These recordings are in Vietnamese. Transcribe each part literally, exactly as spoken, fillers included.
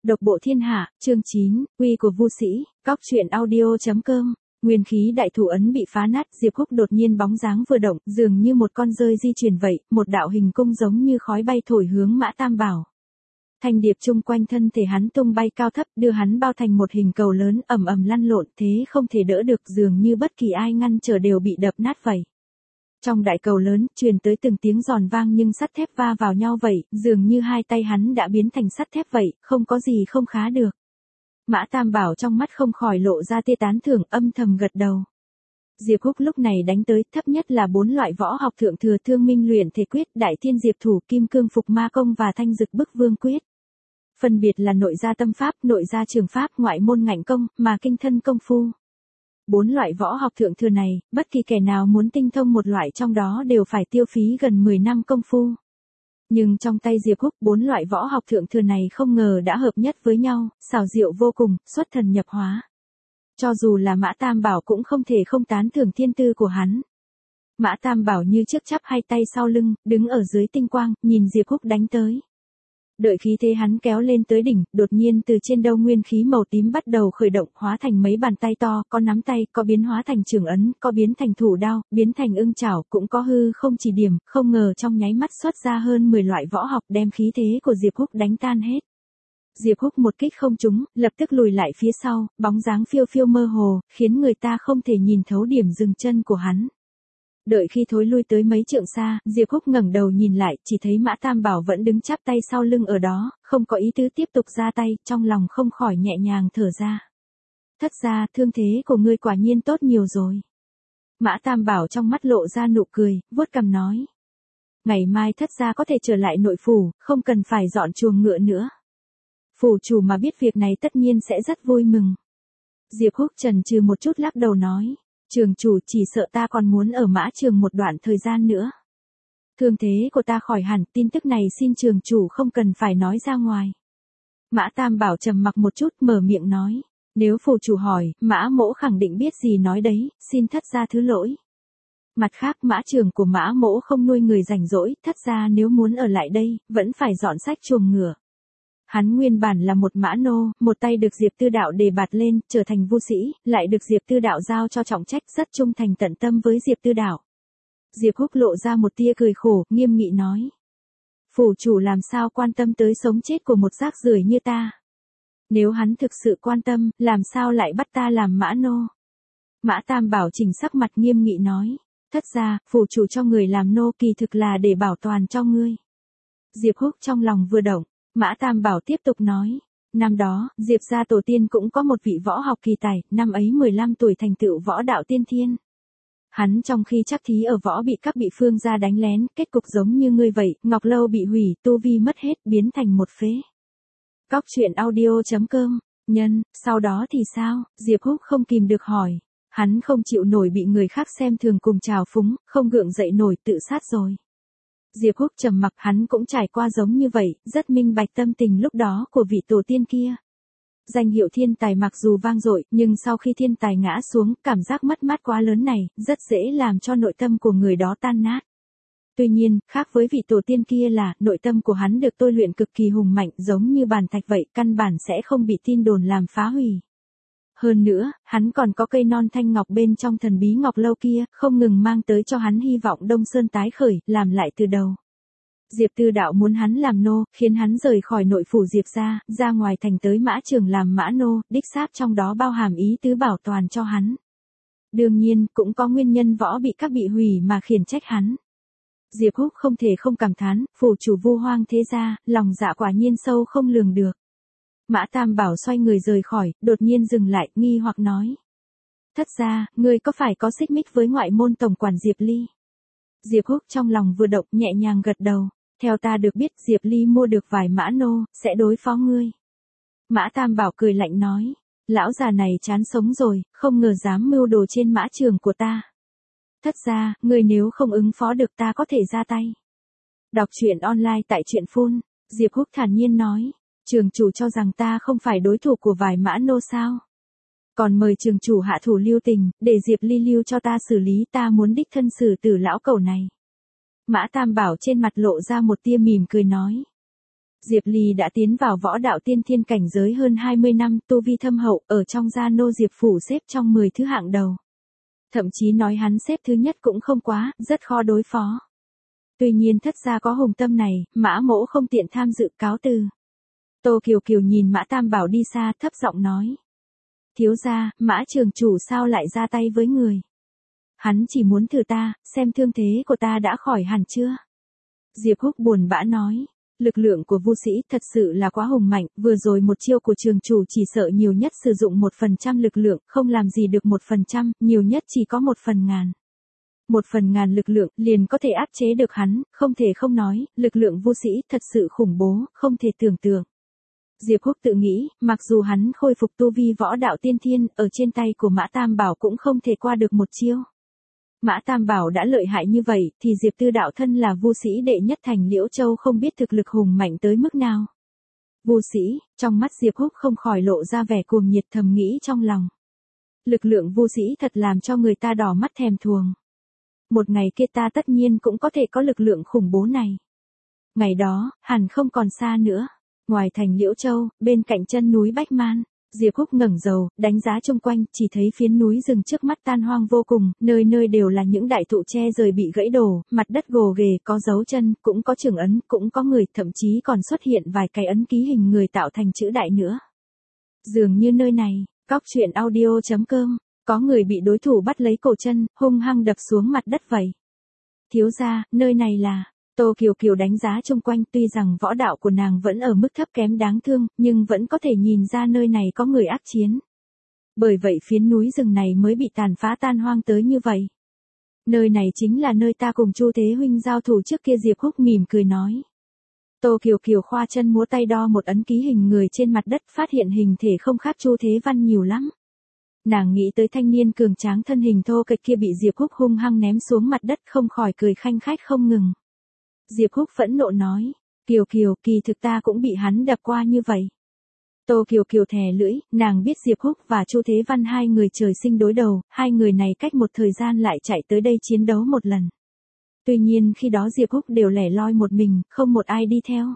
Độc bộ thiên hạ, chương chín, uy của Vu Sĩ, cóc truyện audio chấm com. Nguyên khí đại thủ ấn bị phá nát, Diệp Húc đột nhiên bóng dáng vừa động, dường như một con rơi di chuyển vậy, một đạo hình cung giống như khói bay thổi hướng Mã Tam Bảo. Thanh điệp chung quanh thân thể hắn tung bay cao thấp, đưa hắn bao thành một hình cầu lớn, ầm ầm lăn lộn, thế không thể đỡ được, dường như bất kỳ ai ngăn trở đều bị đập nát vậy. Trong đại cầu lớn, truyền tới từng tiếng giòn vang nhưng sắt thép va vào nhau vậy, dường như hai tay hắn đã biến thành sắt thép vậy, không có gì không khá được. Mã Tam Bảo trong mắt không khỏi lộ ra tia tán thưởng, âm thầm gật đầu. Diệp Húc lúc này đánh tới, thấp nhất là bốn loại võ học thượng thừa: Thương Minh Luyện Thể Quyết, Đại Thiên Diệp Thủ, Kim Cương Phục Ma Công và Thanh Dực Bức Vương Quyết. Phân biệt là nội gia tâm pháp, nội gia trường pháp, ngoại môn ngạnh công, mà kinh thân công phu. Bốn loại võ học thượng thừa này, bất kỳ kẻ nào muốn tinh thông một loại trong đó đều phải tiêu phí gần mười năm công phu. Nhưng trong tay Diệp Húc, bốn loại võ học thượng thừa này không ngờ đã hợp nhất với nhau, xảo diệu vô cùng, xuất thần nhập hóa. Cho dù là Mã Tam Bảo cũng không thể không tán thưởng thiên tư của hắn. Mã Tam Bảo như trước chắp hai tay sau lưng, đứng ở dưới tinh quang, nhìn Diệp Húc đánh tới. Đợi khí thế hắn kéo lên tới đỉnh, đột nhiên từ trên đâu nguyên khí màu tím bắt đầu khởi động, hóa thành mấy bàn tay to, có nắm tay, có biến hóa thành trường ấn, có biến thành thủ đao, biến thành ưng chảo, cũng có hư không chỉ điểm, không ngờ trong nháy mắt xuất ra hơn mười loại võ học đem khí thế của Diệp Húc đánh tan hết. Diệp Húc một kích không trúng, lập tức lùi lại phía sau, bóng dáng phiêu phiêu mơ hồ, khiến người ta không thể nhìn thấu điểm dừng chân của hắn. Đợi khi thối lui tới mấy trượng xa, Diệp Húc ngẩng đầu nhìn lại, chỉ thấy Mã Tam Bảo vẫn đứng chắp tay sau lưng ở đó, không có ý tứ tiếp tục ra tay, trong lòng không khỏi nhẹ nhàng thở ra. Thất gia, thương thế của ngươi quả nhiên tốt nhiều rồi. Mã Tam Bảo trong mắt lộ ra nụ cười, vuốt cằm nói. Ngày mai thất gia có thể trở lại nội phủ, không cần phải dọn chuồng ngựa nữa. Phủ chủ mà biết việc này tất nhiên sẽ rất vui mừng. Diệp Húc chần chừ một chút lắc đầu nói. Trường chủ, chỉ sợ ta còn muốn ở Mã Trường một đoạn thời gian nữa. Thương thế của ta khỏi hẳn, tin tức này xin trường chủ không cần phải nói ra ngoài. Mã Tam Bảo trầm mặc một chút, mở miệng nói. Nếu phủ chủ hỏi, Mã Mỗ khẳng định biết gì nói đấy, xin thất gia thứ lỗi. Mặt khác, Mã Trường của Mã Mỗ không nuôi người rảnh rỗi, thất gia nếu muốn ở lại đây, vẫn phải dọn sách chuồng ngựa. Hắn nguyên bản là một mã nô, một tay được Diệp Tư Đạo đề bạt lên, trở thành Vu Sĩ, lại được Diệp Tư Đạo giao cho trọng trách, rất trung thành tận tâm với Diệp Tư Đạo. Diệp Húc lộ ra một tia cười khổ, nghiêm nghị nói. Phủ chủ làm sao quan tâm tới sống chết của một rác rưởi như ta? Nếu hắn thực sự quan tâm, làm sao lại bắt ta làm mã nô? Mã Tam Bảo chỉnh sắc mặt nghiêm nghị nói. Thất gia, phủ chủ cho người làm nô kỳ thực là để bảo toàn cho ngươi. Diệp Húc trong lòng vừa động. Mã Tam Bảo tiếp tục nói, năm đó, Diệp gia tổ tiên cũng có một vị võ học kỳ tài, năm ấy mười lăm tuổi thành tựu võ đạo tiên thiên. Hắn trong khi chắc thí ở võ bị các bị phương gia đánh lén, kết cục giống như ngươi vậy, Ngọc Lâu bị hủy, tu vi mất hết, biến thành một phế. Cóc truyện audio chấm com, nhân, sau đó thì sao? Diệp Húc không kìm được hỏi. Hắn không chịu nổi bị người khác xem thường cùng trào phúng, không gượng dậy nổi, tự sát rồi. Diệp Húc trầm mặc, hắn cũng trải qua giống như vậy, rất minh bạch tâm tình lúc đó của vị tổ tiên kia. Danh hiệu thiên tài mặc dù vang dội, nhưng sau khi thiên tài ngã xuống, cảm giác mất mát quá lớn này, rất dễ làm cho nội tâm của người đó tan nát. Tuy nhiên, khác với vị tổ tiên kia là, nội tâm của hắn được tôi luyện cực kỳ hùng mạnh, giống như bàn thạch vậy, căn bản sẽ không bị tin đồn làm phá hủy. Hơn nữa, hắn còn có cây non thanh ngọc bên trong thần bí Ngọc Lâu kia, không ngừng mang tới cho hắn hy vọng Đông Sơn tái khởi, làm lại từ đầu. Diệp Tư Đạo muốn hắn làm nô, khiến hắn rời khỏi nội phủ Diệp gia, ra ngoài thành tới Mã Trường làm mã nô, đích xác trong đó bao hàm ý tứ bảo toàn cho hắn. Đương nhiên, cũng có nguyên nhân võ bị các bị hủy mà khiển trách hắn. Diệp Húc không thể không cảm thán, phủ chủ Vu Hoang thế gia, lòng dạ quả nhiên sâu không lường được. Mã Tam Bảo xoay người rời khỏi, đột nhiên dừng lại, nghi hoặc nói. Thất gia, ngươi có phải có xích mích với ngoại môn tổng quản Diệp Ly? Diệp Húc trong lòng vừa động, nhẹ nhàng gật đầu. Theo ta được biết, Diệp Ly mua được vài mã nô, sẽ đối phó ngươi. Mã Tam Bảo cười lạnh nói. Lão già này chán sống rồi, không ngờ dám mưu đồ trên Mã Trường của ta. Thất gia, ngươi nếu không ứng phó được ta có thể ra tay. Đọc truyện online tại truyện phun. Diệp Húc thản nhiên nói. Trường chủ cho rằng ta không phải đối thủ của vài mã nô sao? Còn mời trường chủ hạ thủ lưu tình, để Diệp Ly lưu cho ta xử lý, ta muốn đích thân xử tử lão cẩu này. Mã Tam Bảo trên mặt lộ ra một tia mỉm cười nói. Diệp Ly đã tiến vào võ đạo tiên thiên cảnh giới hơn hai mươi năm, tu vi thâm hậu, ở trong gia nô Diệp phủ xếp trong mười thứ hạng đầu. Thậm chí nói hắn xếp thứ nhất cũng không quá, rất khó đối phó. Tuy nhiên thất gia có hùng tâm này, Mã Mỗ không tiện tham dự, cáo từ. Tô Kiều Kiều nhìn Mã Tam Bảo đi xa, thấp giọng nói. Thiếu gia, Mã trường chủ sao lại ra tay với người? Hắn chỉ muốn thử ta, xem thương thế của ta đã khỏi hẳn chưa? Diệp Húc buồn bã nói. Lực lượng của Vu Sĩ thật sự là quá hùng mạnh, vừa rồi một chiêu của trường chủ chỉ sợ nhiều nhất sử dụng một phần trăm lực lượng, không làm gì được một phần trăm, nhiều nhất chỉ có một phần ngàn. Một phần ngàn lực lượng liền có thể áp chế được hắn, không thể không nói, lực lượng Vu Sĩ thật sự khủng bố, không thể tưởng tượng. Diệp Húc tự nghĩ, mặc dù hắn khôi phục tu vi võ đạo tiên thiên, ở trên tay của Mã Tam Bảo cũng không thể qua được một chiêu. Mã Tam Bảo đã lợi hại như vậy, thì Diệp Tư đạo thân là Vu Sĩ đệ nhất thành Liễu Châu không biết thực lực hùng mạnh tới mức nào. Vu Sĩ, trong mắt Diệp Húc không khỏi lộ ra vẻ cuồng nhiệt, thầm nghĩ trong lòng. Lực lượng Vu Sĩ thật làm cho người ta đỏ mắt thèm thuồng. Một ngày kia ta tất nhiên cũng có thể có lực lượng khủng bố này. Ngày đó, hẳn không còn xa nữa. Ngoài thành Liễu Châu, bên cạnh chân núi Bách Man, Diệp Húc ngẩng đầu, đánh giá xung quanh, chỉ thấy phiến núi rừng trước mắt tan hoang vô cùng, nơi nơi đều là những đại thụ tre rời bị gãy đổ, mặt đất gồ ghề, có dấu chân, cũng có trưởng ấn, cũng có người, thậm chí còn xuất hiện vài cái ấn ký hình người tạo thành chữ đại nữa. Dường như nơi này, Cóc Truyện Audio chấm com, có người bị đối thủ bắt lấy cổ chân, hung hăng đập xuống mặt đất vậy. Thiếu gia, nơi này là... Tô Kiều Kiều đánh giá xung quanh, tuy rằng võ đạo của nàng vẫn ở mức thấp kém đáng thương, nhưng vẫn có thể nhìn ra nơi này có người ác chiến. Bởi vậy phiến núi rừng này mới bị tàn phá tan hoang tới như vậy. Nơi này chính là nơi ta cùng Chu Thế huynh giao thủ trước kia, Diệp Húc mỉm cười nói. Tô Kiều Kiều khoa chân múa tay đo một ấn ký hình người trên mặt đất, phát hiện hình thể không khác Chu Thế Văn nhiều lắm. Nàng nghĩ tới thanh niên cường tráng thân hình thô kệch kia bị Diệp Húc hung hăng ném xuống mặt đất, không khỏi cười khanh khách không ngừng. Diệp Húc phẫn nộ nói, Kiều Kiều, kỳ thực ta cũng bị hắn đập qua như vậy. Tô Kiều Kiều thè lưỡi, nàng biết Diệp Húc và Chu Thế Văn hai người trời sinh đối đầu, hai người này cách một thời gian lại chạy tới đây chiến đấu một lần. Tuy nhiên khi đó Diệp Húc đều lẻ loi một mình, không một ai đi theo.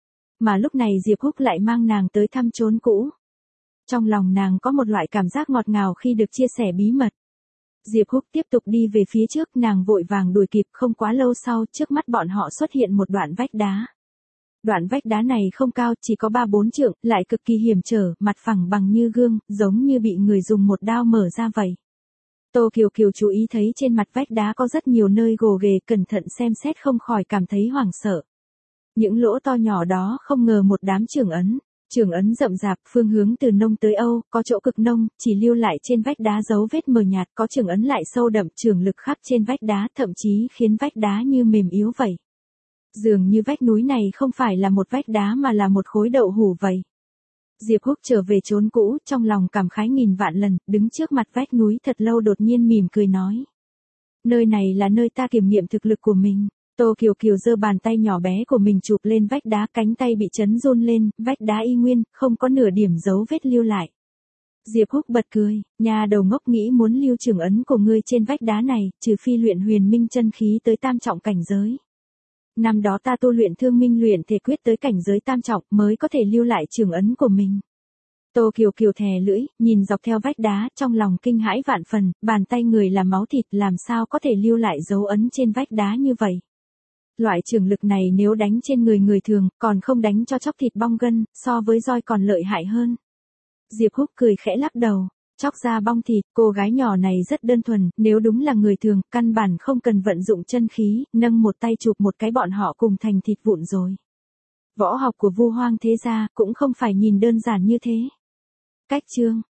Mà lúc này Diệp Húc lại mang nàng tới thăm chốn cũ. Trong lòng nàng có một loại cảm giác ngọt ngào khi được chia sẻ bí mật. Diệp Húc tiếp tục đi về phía trước, nàng vội vàng đuổi kịp, không quá lâu sau, trước mắt bọn họ xuất hiện một đoạn vách đá. Đoạn vách đá này không cao, chỉ có ba bốn trượng, lại cực kỳ hiểm trở, mặt phẳng bằng như gương, giống như bị người dùng một đao mở ra vậy. Tô Kiều Kiều chú ý thấy trên mặt vách đá có rất nhiều nơi gồ ghề, cẩn thận xem xét không khỏi cảm thấy hoảng sợ. Những lỗ to nhỏ đó không ngờ một đám trưởng ấn. Trường ấn rậm rạp, phương hướng từ Nông tới Âu, có chỗ cực nông, chỉ lưu lại trên vách đá dấu vết mờ nhạt, có trường ấn lại sâu đậm, trường lực khắp trên vách đá, thậm chí khiến vách đá như mềm yếu vậy. Dường như vách núi này không phải là một vách đá mà là một khối đậu hủ vậy. Diệp Húc trở về chốn cũ, trong lòng cảm khái nghìn vạn lần, đứng trước mặt vách núi thật lâu đột nhiên mỉm cười nói. Nơi này là nơi ta kiểm nghiệm thực lực của mình. Tô Kiều Kiều giơ bàn tay nhỏ bé của mình chụp lên vách đá, cánh tay bị chấn run lên, vách đá y nguyên, không có nửa điểm dấu vết lưu lại. Diệp Húc bật cười, nhà đầu ngốc nghĩ muốn lưu trưởng ấn của ngươi trên vách đá này, trừ phi luyện huyền minh chân khí tới tam trọng cảnh giới. Năm đó ta tu luyện thương minh luyện thể quyết tới cảnh giới tam trọng mới có thể lưu lại trưởng ấn của mình. Tô Kiều Kiều thè lưỡi, nhìn dọc theo vách đá, trong lòng kinh hãi vạn phần, bàn tay người là máu thịt làm sao có thể lưu lại dấu ấn trên vách đá như vậy. Loại trường lực này nếu đánh trên người người thường, còn không đánh cho chóc thịt bong gân, so với roi còn lợi hại hơn. Diệp Húc cười khẽ lắc đầu, chóc ra bong thịt, cô gái nhỏ này rất đơn thuần, nếu đúng là người thường, căn bản không cần vận dụng chân khí, nâng một tay chụp một cái bọn họ cùng thành thịt vụn rồi. Võ học của Vu Hoang thế gia, cũng không phải nhìn đơn giản như thế. Cách chương